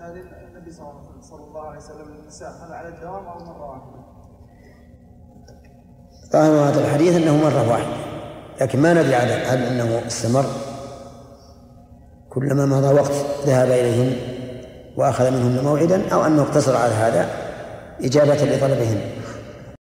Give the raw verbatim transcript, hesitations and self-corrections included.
هذه النبي صلى الله عليه وسلم للنساء هل على الدوام أو مرة واحدة؟ ظاهر هذا الحديث أنه مرة واحدة، لكن ما ندري على هل أنه استمر كلما مضى وقت ذهب إليهن وأخذ منهن موعدا، أو أنه اقتصر على هذا إجابة لطلبهن.